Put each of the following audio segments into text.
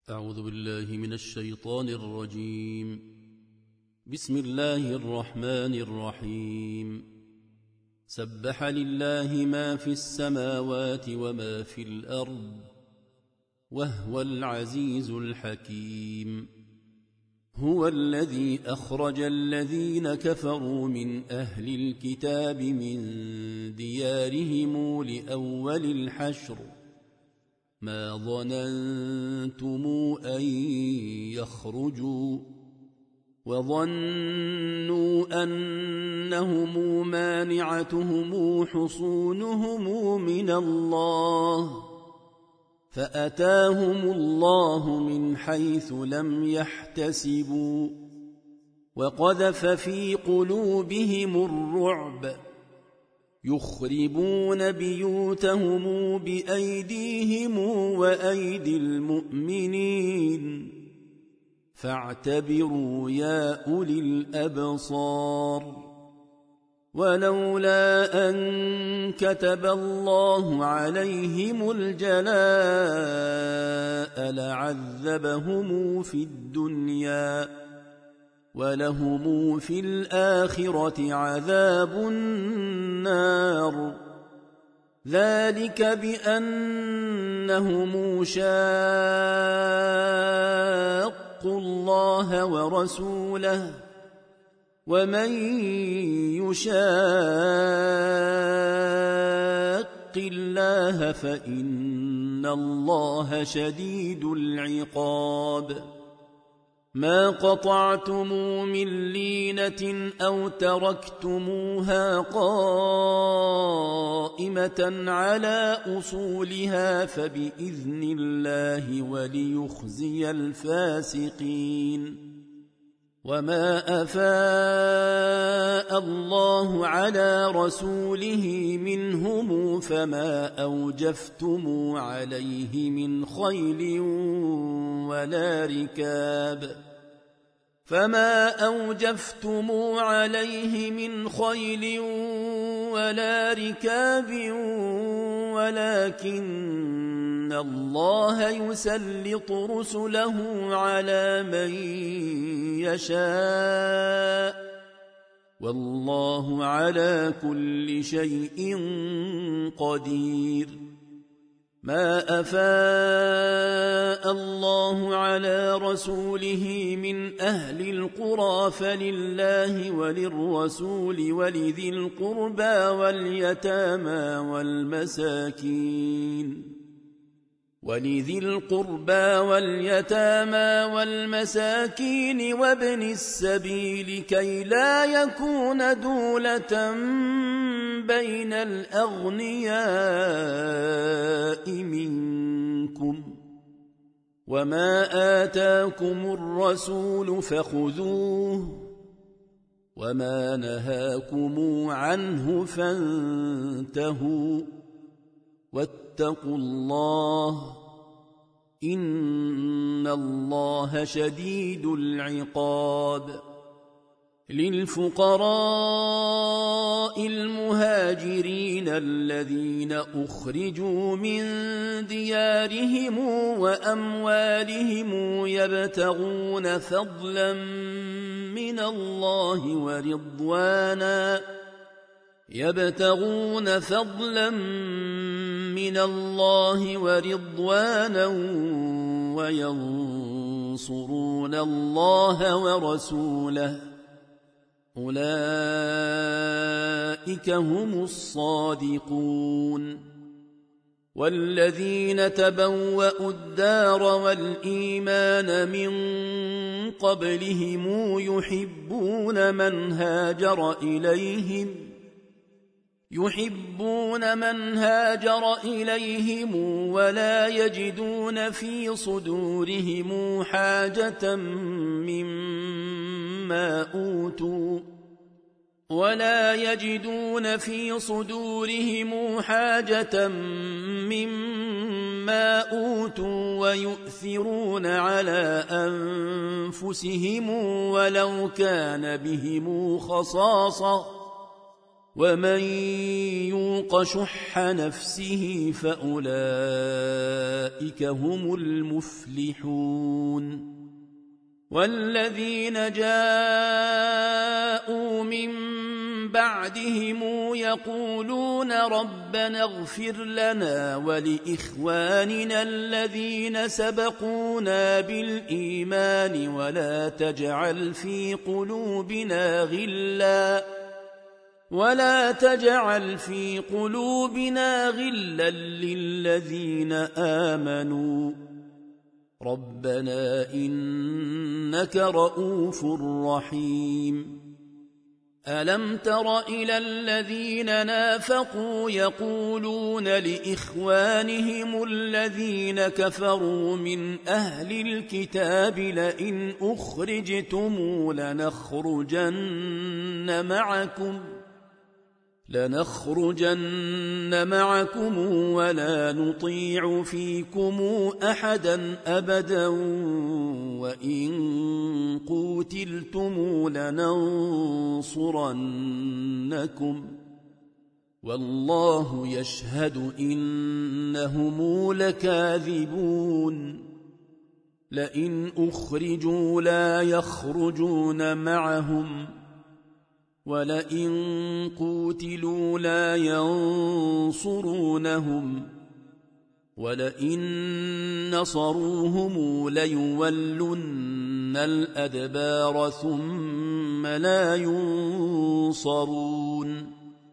أعوذ بالله من الشيطان الرجيم. بسم الله الرحمن الرحيم. سبح لله ما في السماوات وما في الأرض وهو العزيز الحكيم. هو الذي أخرج الذين كفروا من أهل الكتاب من ديارهم لأول الحشر ما ظننتم أن يخرجوا وظنوا أنهم مانعتهم حصونهم من الله فأتاهم الله من حيث لم يحتسبوا وقذف في قلوبهم الرعب يخربون بيوتهم بأيديهم وأيدي المؤمنين فاعتبروا يا أولي الأبصار. ولولا أن كتب الله عليهم الجلاء لعذبهم في الدنيا ولهم في الآخرة عذاب النار. ذلك بأنهم شاقوا الله ورسوله ومن يشاق الله فإن الله شديد العقاب. ما قطعتم من لينة أو تركتموها قائمة على أصولها فبإذن الله وليخزي الفاسقين. وما أفاء الله على رسوله منهم فما أوجفتم عليه من خيل ولا ركاب ولكن الله يسلط رسله على من يشاء والله على كل شيء قدير. ما أفاء الله على رسوله من أهل القرى فلله وللرسول ولذي القربى واليتامى والمساكين وابن السبيل كي لا يكون دولة بين الأغنياء منكم. وما آتاكم الرسول فخذوه وما نهاكم عنه فانتهوا واتقوا الله إن الله شديد العقاب. للفقراء المهاجرين الذين أخرجوا من ديارهم وأموالهم يبتغون فضلا من الله ورضوانا وينصرون الله ورسوله أولئك هم الصادقون. والذين تبوأوا الدار والإيمان من قبلهم يحبون من هاجر إليهم ولا يجدون في صدورهم حاجة مما أوتوا ويؤثرون على أنفسهم ولو كان بهم خصاصة ومن يوق شح نفسه فأولئك هم المفلحون والذين جاءوا من بعدهم يقولون ربنا اغفر لنا ولإخواننا الذين سبقونا بالإيمان ولا تجعل في قلوبنا غلا للذين آمنوا ربنا إنك رؤوف رحيم ألم تر إلى الذين نافقوا يقولون لإخوانهم الذين كفروا من أهل الكتاب لئن أخرجتم لنخرجن معكم ولا نطيع فيكم أحدا أبدا وإن قوتلتم لننصرنكم والله يشهد إنهم لكاذبون لئن أخرجوا لا يخرجون معهم ولئن قوتلوا لا ينصرونهم ولئن نصروهم ليولن الأدبار ثم لا ينصرون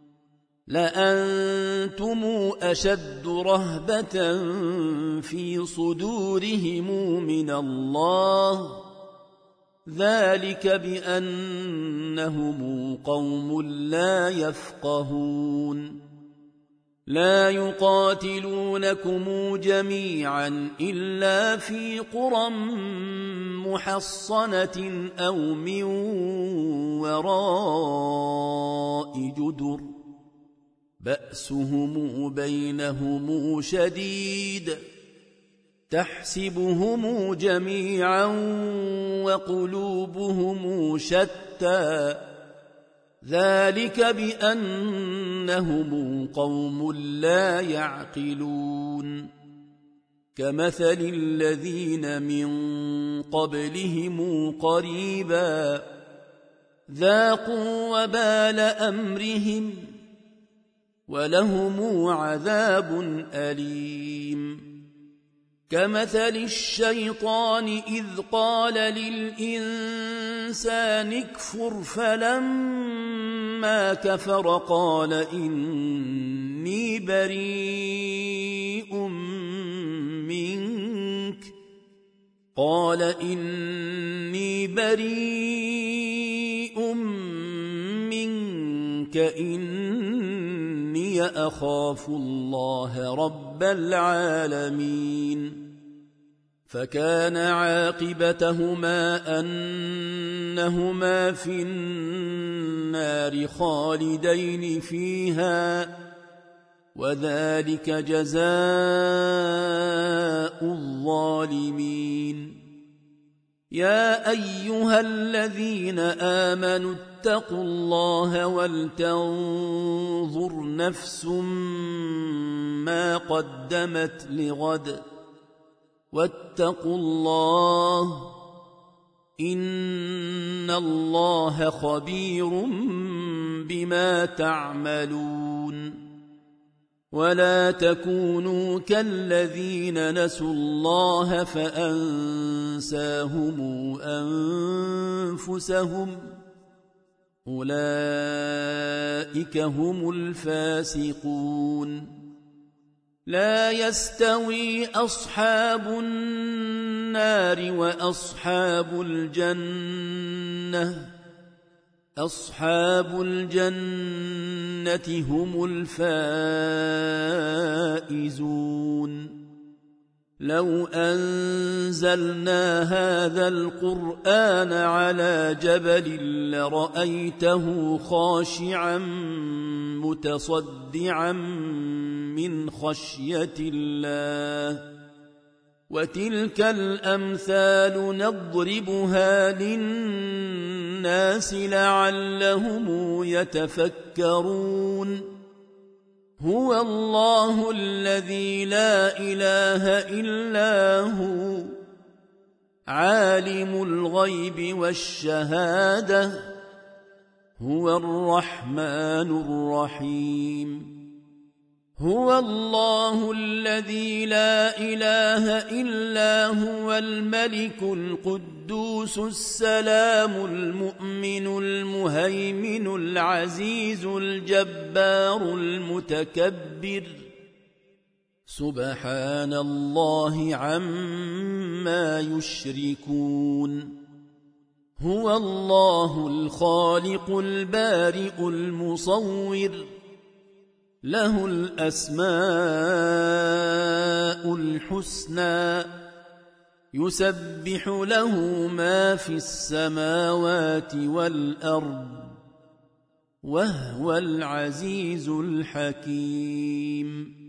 لأنتم أشد رهبة في صدورهم من الله ذلك بأنهم قوم لا يفقهون لا يقاتلونكم جميعا إلا في قرى محصنة أو من وراء جدر بأسهم بينهم شديد تحسبهم جميعا وقلوبهم شتى ذلك بأنهم قوم لا يعقلون كمثل الذين من قبلهم قريبا ذاقوا وبال أمرهم ولهم عذاب أليم كمثل الشيطان إذ قال للإنسان اكفر فلما كفر قال إني بريء منك إني أخاف الله رب العالمين فكان عاقبتهما أنهما في النار خالدين فيها وذلك جزاء الظالمين يا أيها الذين آمنوا اتقوا الله ولتنظر نفس ما قدمت لغد واتقوا الله إن الله خبير بما تعملون ولا تكونوا كالذين نسوا الله فأنساهم أنفسهم أولئك هم الفاسقون لا يستوي أصحاب النار وأصحاب الجنة أصحاب الجنة هم الفائزون لو أنزلنا هذا القرآن على جبل لرأيته خاشعا متصدعا من خشية الله وتلك الأمثال نضربها للناس لعلهم يتفكرون هو الله الذي لا إله إلا هو عالم الغيب والشهادة هو الرحمن الرحيم هو الله الذي لا إله إلا هو الملك القدوس السلام المؤمن المهيمن العزيز الجبار المتكبر سبحان الله عما يشركون هو الله الخالق البارئ المصور له الأسماء الحسنى يسبح له ما في السماوات والأرض وهو العزيز الحكيم